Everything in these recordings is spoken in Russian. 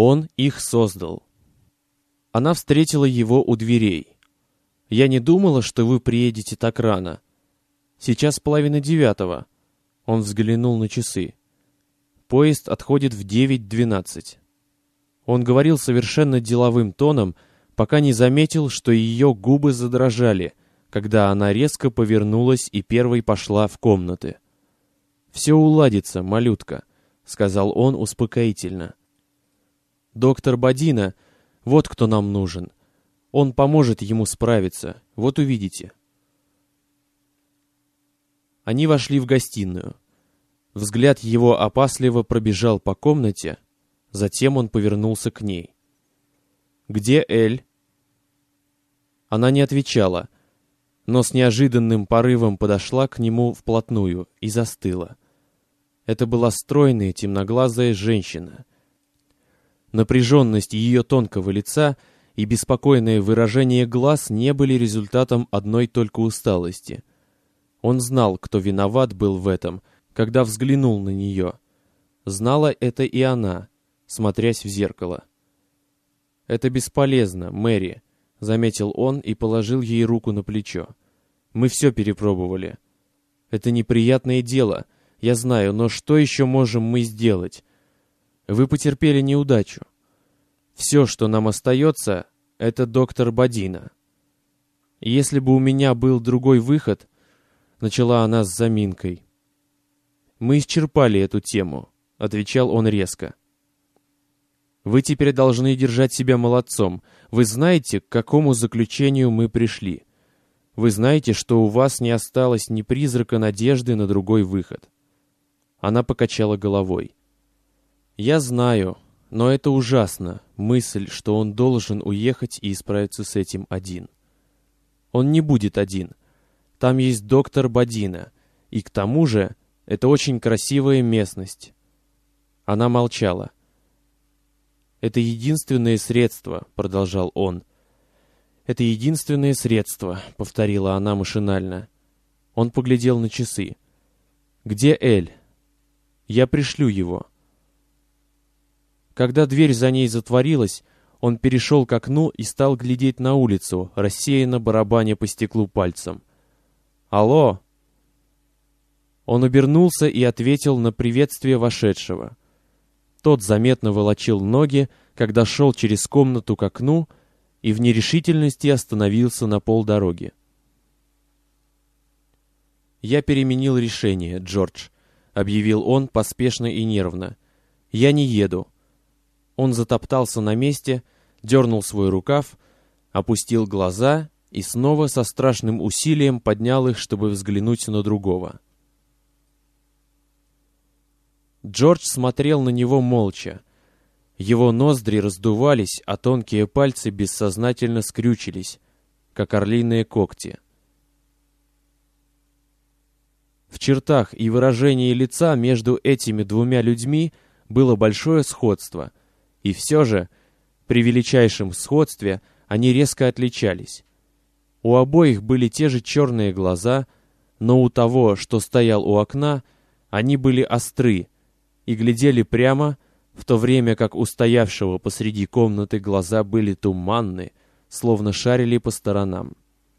Он их создал. Она встретила его у дверей. «Я не думала, что вы приедете так рано. Сейчас 8:30. Он взглянул на часы. Поезд отходит в 9:12. Он говорил совершенно деловым тоном, пока не заметил, что ее губы задрожали, когда она резко повернулась и первой пошла в комнаты. «Все уладится, малютка», — сказал он успокоительно. «Доктор Бодина, вот кто нам нужен. Он поможет ему справиться, вот увидите». Они вошли в гостиную. Взгляд его опасливо пробежал по комнате, затем он повернулся к ней. «Где Эль?» Она не отвечала, но с неожиданным порывом подошла к нему вплотную и застыла. Это была стройная темноглазая женщина. Напряженность ее тонкого лица и беспокойное выражение глаз не были результатом одной только усталости. Он знал, кто виноват был в этом, когда взглянул на нее. Знала это и она, смотрясь в зеркало. «Это бесполезно, Мэри», — заметил он и положил ей руку на плечо. «Мы все перепробовали. Это неприятное дело, я знаю, но что еще можем мы сделать? Вы потерпели неудачу. Все, что нам остается, это доктор Бодина. Если бы у меня был другой выход, начала она с заминкой. Мы исчерпали эту тему, отвечал он резко. Вы теперь должны держать себя молодцом. Вы знаете, к какому заключению мы пришли. Вы знаете, что у вас не осталось ни призрака надежды на другой выход. Она покачала головой. Я знаю, но это ужасно, мысль, что он должен уехать и справиться с этим один. Он не будет один. Там есть доктор Бодина, и к тому же это очень красивая местность. Она молчала. «Это единственное средство», — продолжал он. «Это единственное средство», — повторила она машинально. Он поглядел на часы. «Где Эль? Я пришлю его». Когда дверь за ней затворилась, он перешел к окну и стал глядеть на улицу, рассеянно барабаня по стеклу пальцем. «Алло!» Он обернулся и ответил на приветствие вошедшего. Тот заметно волочил ноги, когда шел через комнату к окну и в нерешительности остановился на полдороги. «Я переменил решение, Джордж», — объявил он поспешно и нервно. «Я не еду». Он затоптался на месте, дернул свой рукав, опустил глаза и снова со страшным усилием поднял их, чтобы взглянуть на другого. Джордж смотрел на него молча. Его ноздри раздувались, а тонкие пальцы бессознательно скрючились, как орлиные когти. В чертах и выражении лица между этими двумя людьми было большое сходство, и все же, при величайшем сходстве, они резко отличались. У обоих были те же черные глаза, но у того, что стоял у окна, они были остры и глядели прямо, в то время как у стоявшего посреди комнаты глаза были туманны, словно шарили по сторонам.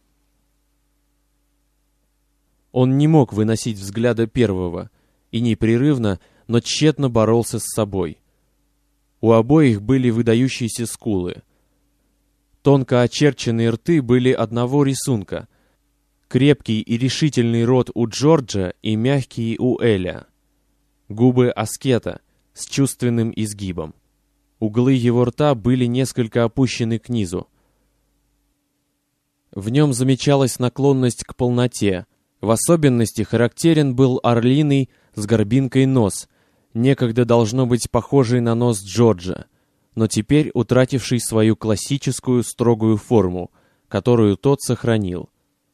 Он не мог выносить взгляда первого и непрерывно, но тщетно боролся с собой. У обоих были выдающиеся скулы. Тонко очерченные рты были одного рисунка. Крепкий и решительный рот у Джорджа и мягкий у Эля. Губы аскета с чувственным изгибом. Углы его рта были несколько опущены к низу. В нем замечалась наклонность к полноте. В особенности характерен был орлиный с горбинкой нос, некогда должно быть похожий на нос Джорджа, но теперь утративший свою классическую строгую форму, которую тот сохранил.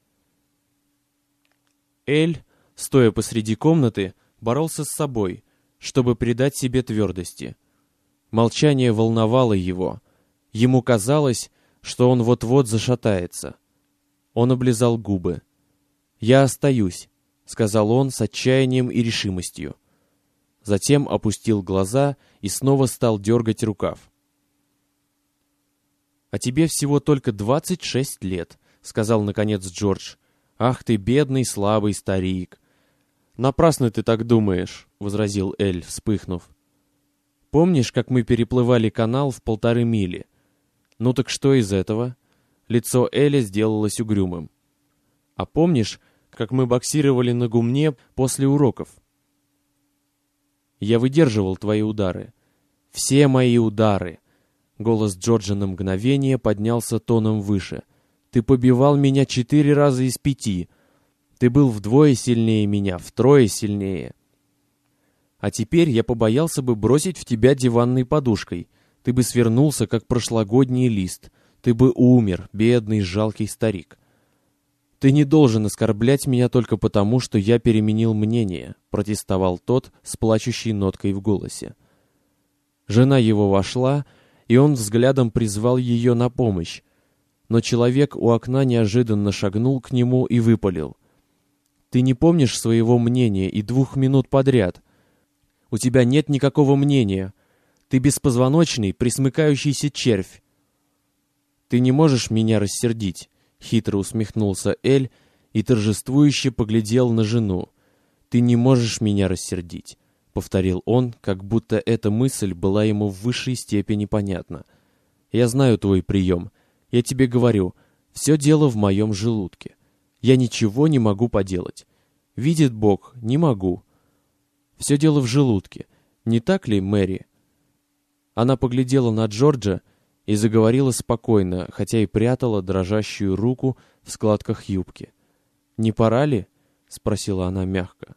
Эль, стоя посреди комнаты, боролся с собой, чтобы придать себе твердости. Молчание волновало его. Ему казалось, что он вот-вот зашатается. Он облизал губы. «Я остаюсь», — сказал он с отчаянием и решимостью. Затем опустил глаза и снова стал дергать рукав. «А тебе всего только 26 лет», — сказал наконец Джордж. «Ах ты, бедный, слабый старик!» «Напрасно ты так думаешь», — возразил Эль, вспыхнув. «Помнишь, как мы переплывали канал в 1,5 мили? Ну так что из этого?» Лицо Эля сделалось угрюмым. «А помнишь, как мы боксировали на гумне после уроков? Я выдерживал твои удары. Все мои удары!» Голос Джорджа на мгновение поднялся тоном выше. «Ты побивал меня 4 раза из 5. Ты был вдвое сильнее меня, втрое сильнее. А теперь я побоялся бы бросить в тебя диванной подушкой. Ты бы свернулся, как прошлогодний лист. Ты бы умер, бедный, жалкий старик. Ты не должен оскорблять меня только потому, что я переменил мнение», — протестовал тот с плачущей ноткой в голосе. Жена его вошла, и он взглядом призвал ее на помощь. Но человек у окна неожиданно шагнул к нему и выпалил: «Ты не помнишь своего мнения и 2 минут подряд. У тебя нет никакого мнения. Ты беспозвоночный, пресмыкающийся червь». «Ты не можешь меня рассердить», — хитро усмехнулся Эль и торжествующе поглядел на жену. «Ты не можешь меня рассердить», — повторил он, как будто эта мысль была ему в высшей степени понятна. «Я знаю твой прием. Я тебе говорю, все дело в моем желудке. Я ничего не могу поделать. Видит Бог, не могу. Все дело в желудке. Не так ли, Мэри?» Она поглядела на Джорджа и заговорила спокойно, хотя и прятала дрожащую руку в складках юбки. «Не пора ли?» — спросила она мягко.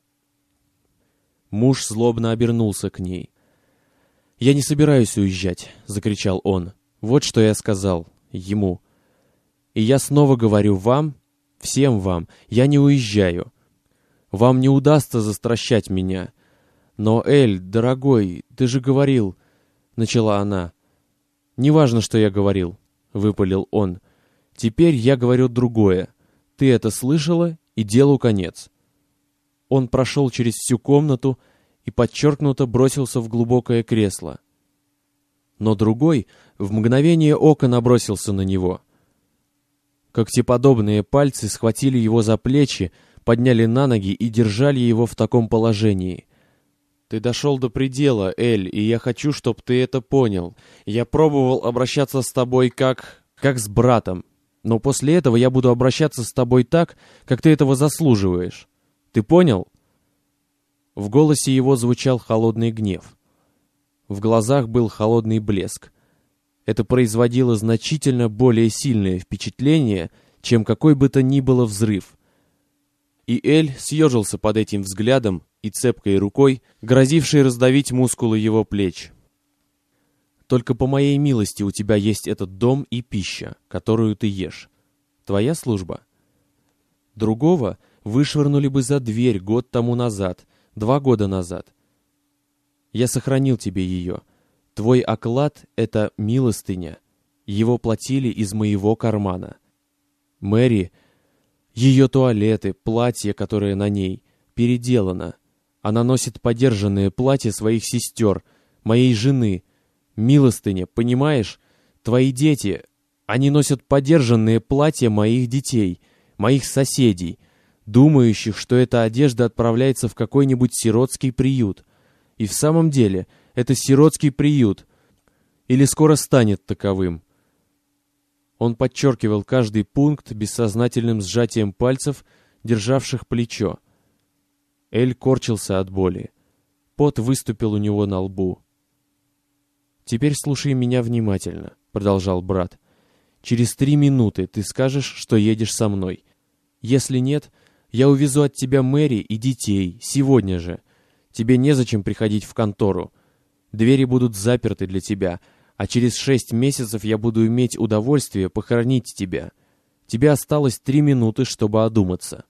Муж злобно обернулся к ней. «Я не собираюсь уезжать», — закричал он. «Вот что я сказал ему. И я снова говорю вам, всем вам, я не уезжаю. Вам не удастся застращать меня. Но, Эль, дорогой, ты же говорил...» — начала она. «Неважно, что я говорил», — выпалил он. «Теперь я говорю другое. Ты это слышала, и делу конец». Он прошел через всю комнату и подчеркнуто бросился в глубокое кресло. Но другой в мгновение ока набросился на него. Когтеподобные пальцы схватили его за плечи, подняли на ноги и держали его в таком положении. «Ты дошел до предела, Эль, и я хочу, чтобы ты это понял. Я пробовал обращаться с тобой как с братом, но после этого я буду обращаться с тобой так, как ты этого заслуживаешь. Ты понял?» В голосе его звучал холодный гнев. В глазах был холодный блеск. Это производило значительно более сильное впечатление, чем какой бы то ни было взрыв. И Эль съежился под этим взглядом и цепкой рукой, грозившей раздавить мускулы его плеч. «Только по моей милости у тебя есть этот дом и пища, которую ты ешь. Твоя служба. Другого вышвырнули бы за дверь год тому назад, 2 года назад. Я сохранил тебе ее. Твой оклад — это милостыня. Его платили из моего кармана. Мэри, ее туалеты, платье, которое на ней, переделано. Она носит подержанное платье своих сестер, моей жены. Милостыня, понимаешь? Твои дети, они носят подержанные платья моих детей, моих соседей, думающих, что эта одежда отправляется в какой-нибудь сиротский приют. И в самом деле, это сиротский приют. Или скоро станет таковым. Он подчеркивал каждый пункт бессознательным сжатием пальцев, державших плечо. Эль корчился от боли. Пот выступил у него на лбу. «Теперь слушай меня внимательно», — продолжал брат. «Через 3 минуты ты скажешь, что едешь со мной. Если нет, я увезу от тебя Мэри и детей сегодня же. Тебе незачем приходить в контору. Двери будут заперты для тебя, а через 6 месяцев я буду иметь удовольствие похоронить тебя. Тебе осталось 3 минуты, чтобы одуматься».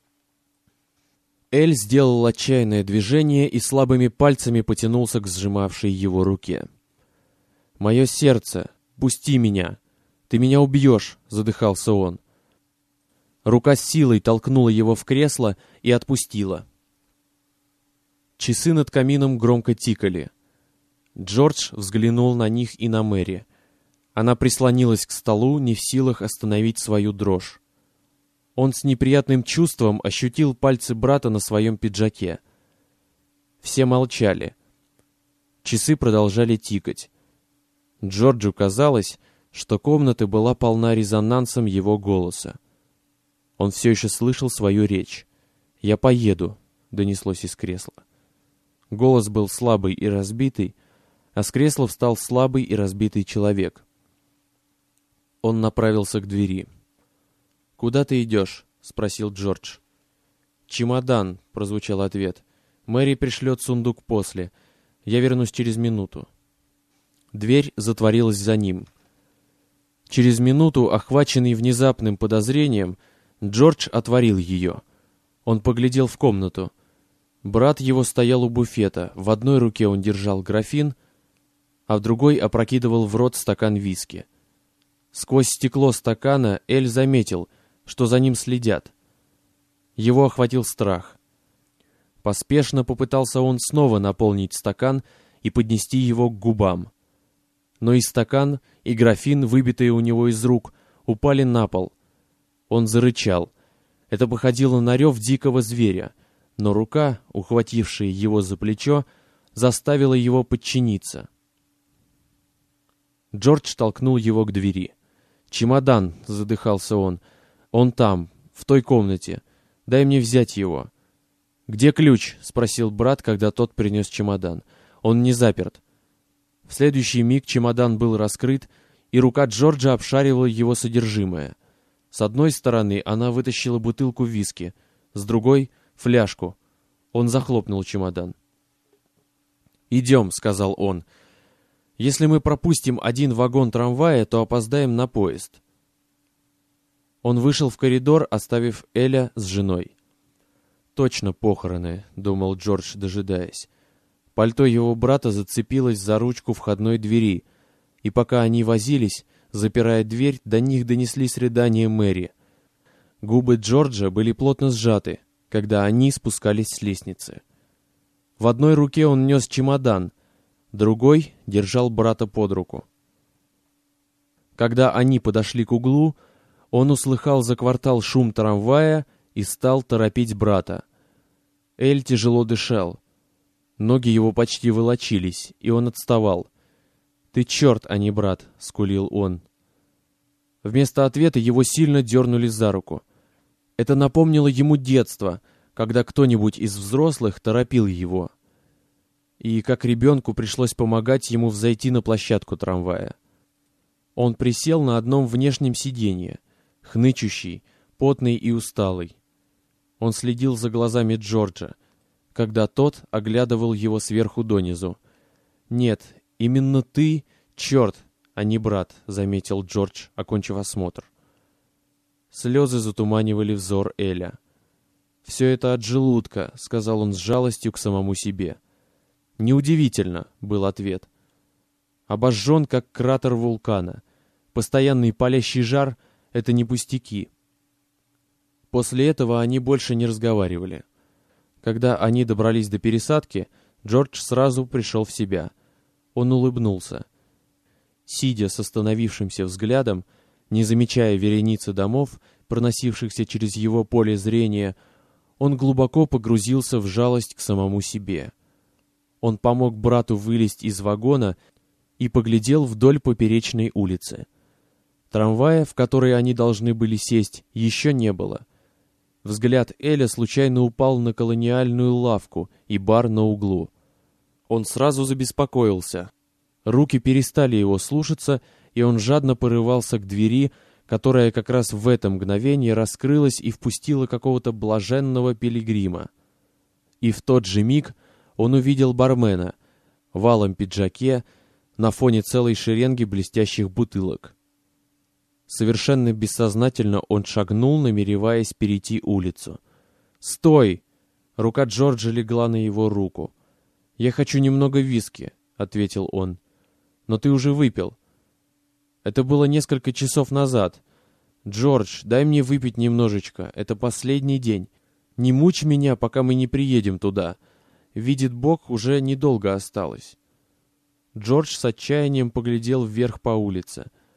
Эль сделал отчаянное движение и слабыми пальцами потянулся к сжимавшей его руке. «Мое сердце, пусти меня! Ты меня убьешь!» — задыхался он. Рука с силой толкнула его в кресло и отпустила. Часы над камином громко тикали. Джордж взглянул на них и на Мэри. Она прислонилась к столу, не в силах остановить свою дрожь. Он с неприятным чувством ощутил пальцы брата на своем пиджаке. Все молчали. Часы продолжали тикать. Джорджу казалось, что комната была полна резонансом его голоса. Он все еще слышал свою речь. «Я поеду», — донеслось из кресла. Голос был слабый и разбитый, а с кресла встал слабый и разбитый человек. Он направился к двери. «Куда ты идешь?» — спросил Джордж. «Чемодан», — прозвучал ответ. «Мэри пришлет сундук после. Я вернусь через минуту». Дверь затворилась за ним. Через минуту, охваченный внезапным подозрением, Джордж отворил ее. Он поглядел в комнату. Брат его стоял у буфета. В одной руке он держал графин, а в другой опрокидывал в рот стакан виски. Сквозь стекло стакана Эль заметил, что за ним следят. Его охватил страх. Поспешно попытался он снова наполнить стакан и поднести его к губам. Но и стакан, и графин, выбитые у него из рук, упали на пол. Он зарычал. Это походило на рев дикого зверя, но рука, ухватившая его за плечо, заставила его подчиниться. Джордж толкнул его к двери. «Чемодан», — задыхался он. «Он там, в той комнате. Дай мне взять его». «Где ключ?» — спросил брат, когда тот принес чемодан. «Он не заперт». В следующий миг чемодан был раскрыт, и рука Джорджа обшаривала его содержимое. С одной стороны она вытащила бутылку виски, с другой — фляжку. Он захлопнул чемодан. «Идем», — сказал он. «Если мы пропустим один вагон трамвая, то опоздаем на поезд». Он вышел в коридор, оставив Эля с женой. «Точно похороны», — думал Джордж, дожидаясь. Пальто его брата зацепилось за ручку входной двери, и пока они возились, запирая дверь, до них донеслись рыдания Мэри. Губы Джорджа были плотно сжаты, когда они спускались с лестницы. В одной руке он нес чемодан, другой держал брата под руку. Когда они подошли к углу, он услыхал за квартал шум трамвая и стал торопить брата. Эль тяжело дышал. Ноги его почти волочились, и он отставал. «Ты черт, а не брат», — скулил он. Вместо ответа его сильно дернули за руку. Это напомнило ему детство, когда кто-нибудь из взрослых торопил его. И как ребенку пришлось помогать ему взойти на площадку трамвая. Он присел на одном внешнем сиденье, хнычущий, потный и усталый. Он следил за глазами Джорджа, когда тот оглядывал его сверху донизу. «Нет, именно ты, черт, а не брат», — заметил Джордж, окончив осмотр. Слезы затуманивали взор Эля. «Все это от желудка», — сказал он с жалостью к самому себе. «Неудивительно», — был ответ. «Обожжен, как кратер вулкана. Постоянный палящий жар — это не пустяки». После этого они больше не разговаривали. Когда они добрались до пересадки, Джордж сразу пришел в себя. Он улыбнулся. Сидя с остановившимся взглядом, не замечая вереницы домов, проносившихся через его поле зрения, он глубоко погрузился в жалость к самому себе. Он помог брату вылезть из вагона и поглядел вдоль поперечной улицы. Трамвая, в который они должны были сесть, еще не было. Взгляд Эля случайно упал на колониальную лавку и бар на углу. Он сразу забеспокоился. Руки перестали его слушаться, и он жадно порывался к двери, которая как раз в это мгновение раскрылась и впустила какого-то блаженного пилигрима. И в тот же миг он увидел бармена в алом пиджаке на фоне целой шеренги блестящих бутылок. Совершенно бессознательно он шагнул, намереваясь перейти улицу. «Стой!» Рука Джорджа легла на его руку. «Я хочу немного виски», — ответил он. «Но ты уже выпил». Это было несколько часов назад. «Джордж, дай мне выпить немножечко. Это последний день. Не мучь меня, пока мы не приедем туда. Видит Бог, уже недолго осталось». Джордж с отчаянием поглядел вверх по улице.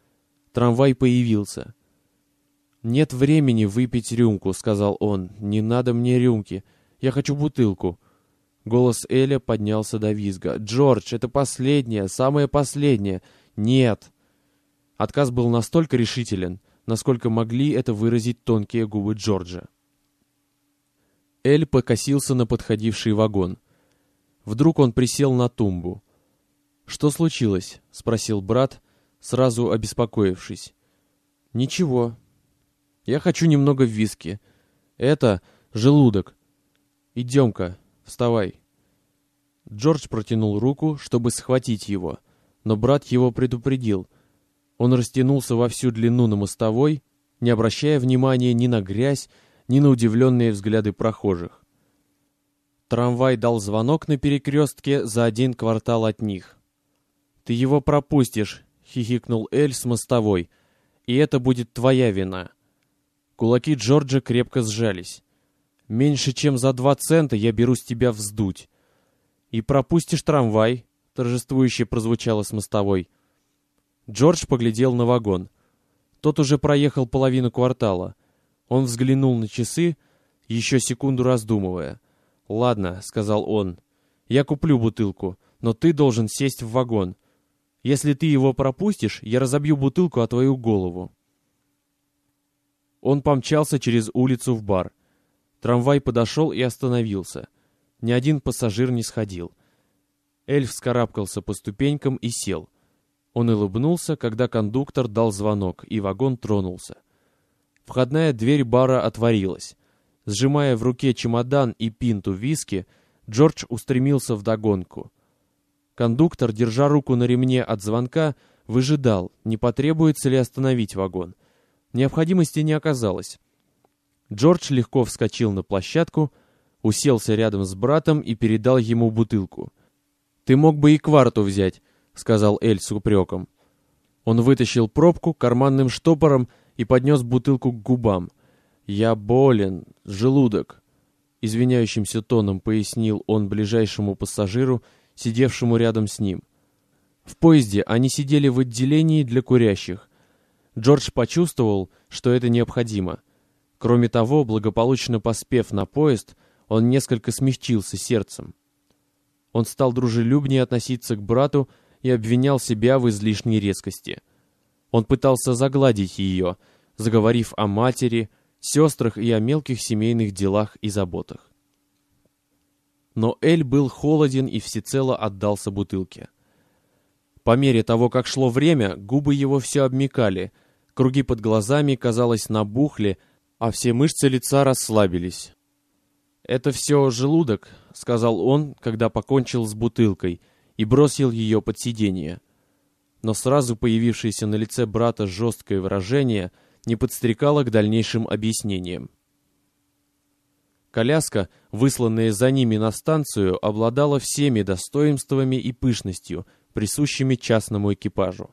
Трамвай появился. «Нет времени выпить рюмку», — сказал он. «Не надо мне рюмки. Я хочу бутылку». Голос Эля поднялся до визга. «Джордж, это последнее, самое последнее». «Нет». Отказ был настолько решителен, насколько могли это выразить тонкие губы Джорджа. Эль покосился на подходивший вагон. Вдруг он присел на тумбу. «Что случилось?» — спросил брат, сразу обеспокоившись. «Ничего. Я хочу немного виски. Это желудок. Идем-ка, вставай». Джордж протянул руку, чтобы схватить его, но брат его предупредил. Он растянулся во всю длину на мостовой, не обращая внимания ни на грязь, ни на удивленные взгляды прохожих. Трамвай дал звонок на перекрестке за 1 квартал от них. «Ты его пропустишь», — хихикнул Эль с мостовой, — «и это будет твоя вина». Кулаки Джорджа крепко сжались. «Меньше чем за 2 цента я беру с тебя вздуть». «И пропустишь трамвай», — торжествующе прозвучало с мостовой. Джордж поглядел на вагон. Тот уже проехал половину квартала. Он взглянул на часы, еще секунду раздумывая. «Ладно», — сказал он, — «я куплю бутылку, но ты должен сесть в вагон. Если ты его пропустишь, я разобью бутылку о твою голову». Он помчался через улицу в бар. Трамвай подошел и остановился. Ни один пассажир не сходил. Эль вскарабкался по ступенькам и сел. Он улыбнулся, когда кондуктор дал звонок, и вагон тронулся. Входная дверь бара отворилась. Сжимая в руке чемодан и пинту виски, Джордж устремился вдогонку. Кондуктор, держа руку на ремне от звонка, выжидал, не потребуется ли остановить вагон. Необходимости не оказалось. Джордж легко вскочил на площадку, уселся рядом с братом и передал ему бутылку. «Ты мог бы и кварту взять», — сказал Эль с упреком. Он вытащил пробку карманным штопором и поднес бутылку к губам. «Я болен, желудок», — извиняющимся тоном пояснил он ближайшему пассажиру, сидевшему рядом с ним. В поезде они сидели в отделении для курящих. Джордж почувствовал, что это необходимо. Кроме того, благополучно поспев на поезд, он несколько смягчился сердцем. Он стал дружелюбнее относиться к брату и обвинял себя в излишней резкости. Он пытался загладить ее, заговорив о матери, сестрах и о мелких семейных делах и заботах. Но Эль был холоден и всецело отдался бутылке. По мере того, как шло время, губы его все обмякали, круги под глазами, казалось, набухли, а все мышцы лица расслабились. «Это все желудок», — сказал он, когда покончил с бутылкой, и бросил ее под сиденье. Но сразу появившееся на лице брата жесткое выражение не подстрекало к дальнейшим объяснениям. Коляска, высланная за ними на станцию, обладала всеми достоинствами и пышностью, присущими частному экипажу.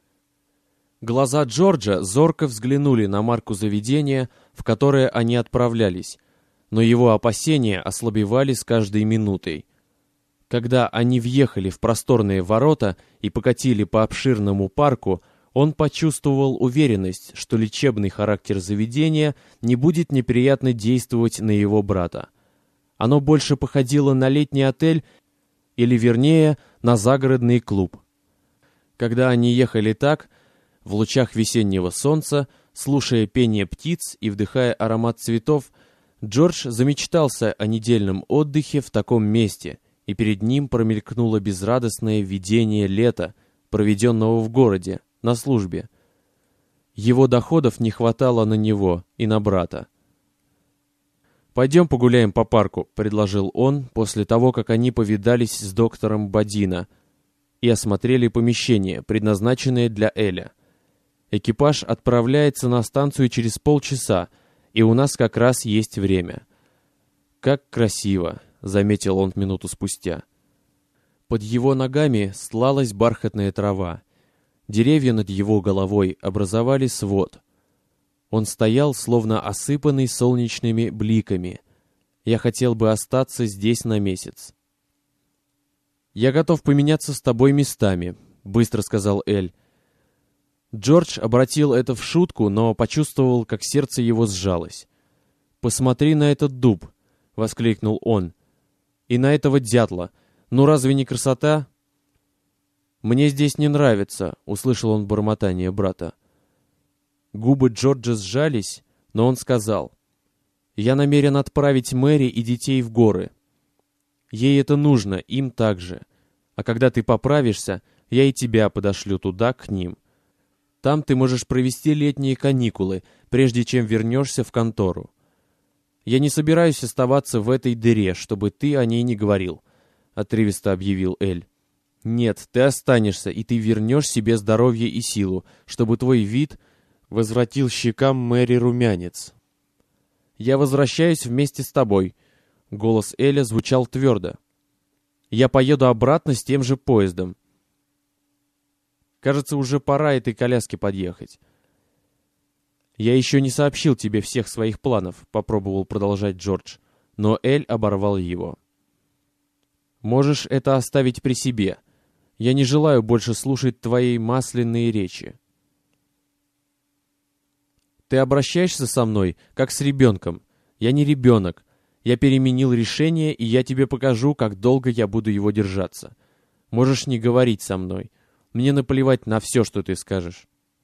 Глаза Джорджа зорко взглянули на марку заведения, в которое они отправлялись, но его опасения ослабевали с каждой минутой. Когда они въехали в просторные ворота и покатили по обширному парку, он почувствовал уверенность, что лечебный характер заведения не будет неприятно действовать на его брата. Оно больше походило на летний отель, или вернее, на загородный клуб. Когда они ехали так, в лучах весеннего солнца, слушая пение птиц и вдыхая аромат цветов, Джордж замечтался о недельном отдыхе в таком месте, и перед ним промелькнуло безрадостное видение лета, проведенного в городе, на службе. Его доходов не хватало на него и на брата. «Пойдем погуляем по парку», — предложил он после того, как они повидались с доктором Бодино и осмотрели помещение, предназначенное для Эля. «Экипаж отправляется на станцию через полчаса, и у нас как раз есть время». «Как красиво», — заметил он минуту спустя. Под его ногами стлалась бархатная трава. Деревья над его головой образовали свод. Он стоял, словно осыпанный солнечными бликами. «Я хотел бы остаться здесь на месяц». «Я готов поменяться с тобой местами», — быстро сказал Эль. Джордж обратил это в шутку, но почувствовал, как сердце его сжалось. «Посмотри на этот дуб!» — воскликнул он. «И на этого дятла! Ну разве не красота?» «Мне здесь не нравится», — услышал он бормотание брата. Губы Джорджа сжались, но он сказал: «Я намерен отправить Мэри и детей в горы. Ей это нужно, им также. А когда ты поправишься, я и тебя подошлю туда, к ним. Там ты можешь провести летние каникулы, прежде чем вернешься в контору. Я не собираюсь оставаться в этой дыре, чтобы ты о ней не говорил», — отрывисто объявил Эль. «Нет, ты останешься, и ты вернешь себе здоровье и силу, чтобы твой вид возвратил щекам Мэри румянец». «Я возвращаюсь вместе с тобой», — голос Эля звучал твердо. «Я поеду обратно с тем же поездом. Кажется, уже пора этой коляске подъехать». «Я еще не сообщил тебе всех своих планов», — попробовал продолжать Джордж, но Эль оборвал его. «Можешь это оставить при себе. Я не желаю больше слушать твои масляные речи. Ты обращаешься со мной, как с ребенком. Я не ребенок. Я переменил решение, и я тебе покажу, как долго я буду его держаться. Можешь не говорить со мной. Мне наплевать на все, что ты скажешь».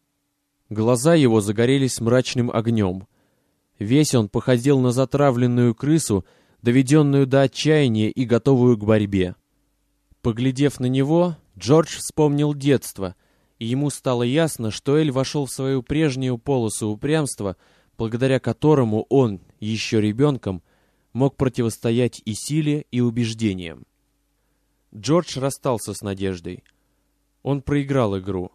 Глаза его загорелись мрачным огнем. Весь он походил на затравленную крысу, доведенную до отчаяния и готовую к борьбе. Поглядев на него, Джордж вспомнил детство, и ему стало ясно, что Эль вошел в свою прежнюю полосу упрямства, благодаря которому он, еще ребенком, мог противостоять и силе, и убеждениям. Джордж расстался с надеждой. Он проиграл игру.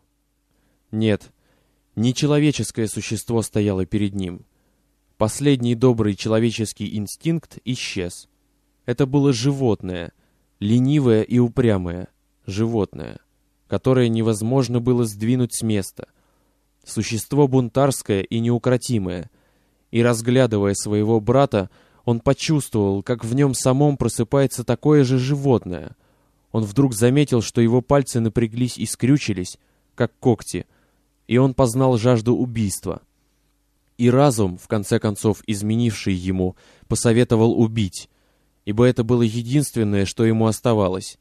Нет, нечеловеческое существо стояло перед ним. Последний добрый человеческий инстинкт исчез. Это было животное, ленивое и упрямое животное, которое невозможно было сдвинуть с места. Существо бунтарское и неукротимое. И, разглядывая своего брата, он почувствовал, как в нем самом просыпается такое же животное. Он вдруг заметил, что его пальцы напряглись и скрючились, как когти, и он познал жажду убийства. И разум, в конце концов изменивший ему, посоветовал убить, ибо это было единственное, что ему оставалось.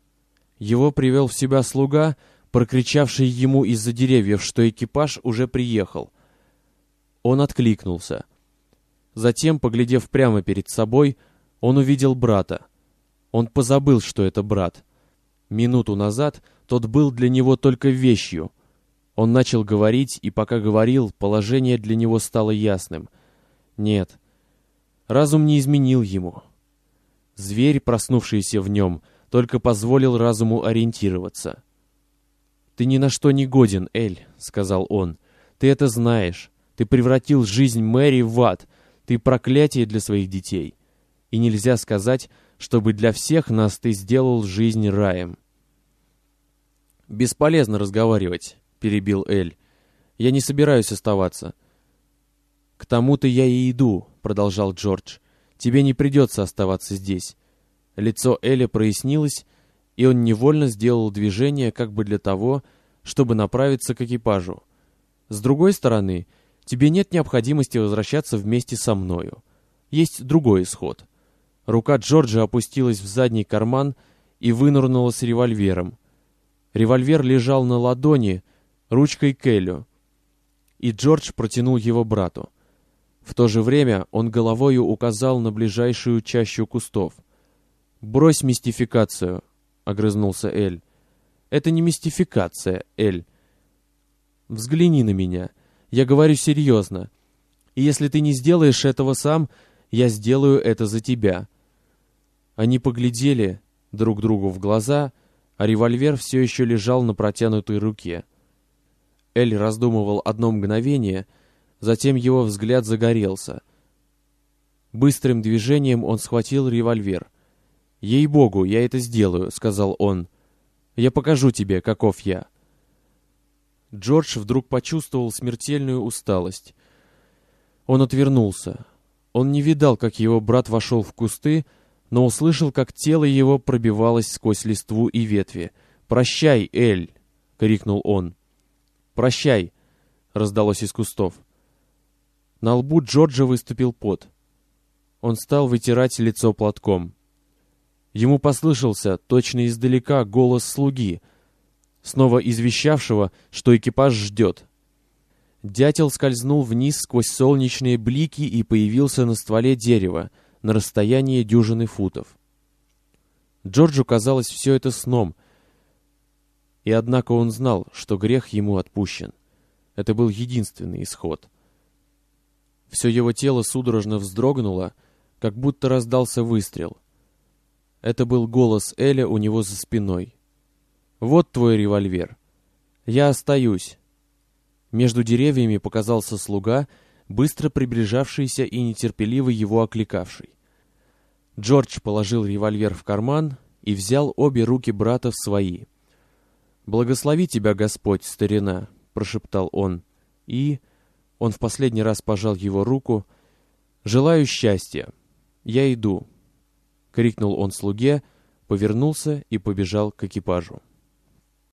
Его привел в себя слуга, прокричавший ему из-за деревьев, что экипаж уже приехал. Он откликнулся. Затем, поглядев прямо перед собой, он увидел брата. Он позабыл, что это брат. Минуту назад тот был для него только вещью. Он начал говорить, и пока говорил, положение для него стало ясным. Нет, разум не изменил ему. Зверь, проснувшийся в нем, только позволил разуму ориентироваться. «Ты ни на что не годен, Эль», — сказал он. «Ты это знаешь. Ты превратил жизнь Мэри в ад. Ты проклятие для своих детей. И нельзя сказать, чтобы для всех нас ты сделал жизнь раем». «Бесполезно разговаривать», — перебил Эль. «Я не собираюсь оставаться». «К тому-то я и иду», — продолжал Джордж. «Тебе не придется оставаться здесь». Лицо Эля прояснилось, и он невольно сделал движение как бы для того, чтобы направиться к экипажу. «С другой стороны, тебе нет необходимости возвращаться вместе со мною. Есть другой исход». Рука Джорджа опустилась в задний карман и вынырнула с револьвером. Револьвер лежал на ладони, ручкой к Элю, и Джордж протянул его брату. В то же время он головою указал на ближайшую чащу кустов. «Брось мистификацию», — огрызнулся Эль. «Это не мистификация, Эль. Взгляни на меня. Я говорю серьезно. И если ты не сделаешь этого сам, я сделаю это за тебя». Они поглядели друг другу в глаза, а револьвер все еще лежал на протянутой руке. Эль раздумывал одно мгновение, затем его взгляд загорелся. Быстрым движением он схватил револьвер. «Ей-богу, я это сделаю», — сказал он. «Я покажу тебе, каков я». Джордж вдруг почувствовал смертельную усталость. Он отвернулся. Он не видал, как его брат вошел в кусты, но услышал, как тело его пробивалось сквозь листву и ветви. «Прощай, Эль!» — крикнул он. «Прощай!» — раздалось из кустов. На лбу Джорджа выступил пот. Он стал вытирать лицо платком. Ему послышался, точно издалека, голос слуги, снова извещавшего, что экипаж ждет. Дятел скользнул вниз сквозь солнечные блики и появился на стволе дерева, на расстоянии дюжины футов. Джорджу казалось все это сном, и однако он знал, что грех ему отпущен. Это был единственный исход. Все его тело судорожно вздрогнуло, как будто раздался выстрел. Это был голос Эля у него за спиной. «Вот твой револьвер. Я остаюсь». Между деревьями показался слуга, быстро приближавшийся и нетерпеливо его окликавший. Джордж положил револьвер в карман и взял обе руки брата в свои. «Благослови тебя, Господь, старина», — прошептал он, и... Он в последний раз пожал его руку. «Желаю счастья. Я иду», — крикнул он слуге, повернулся и побежал к экипажу.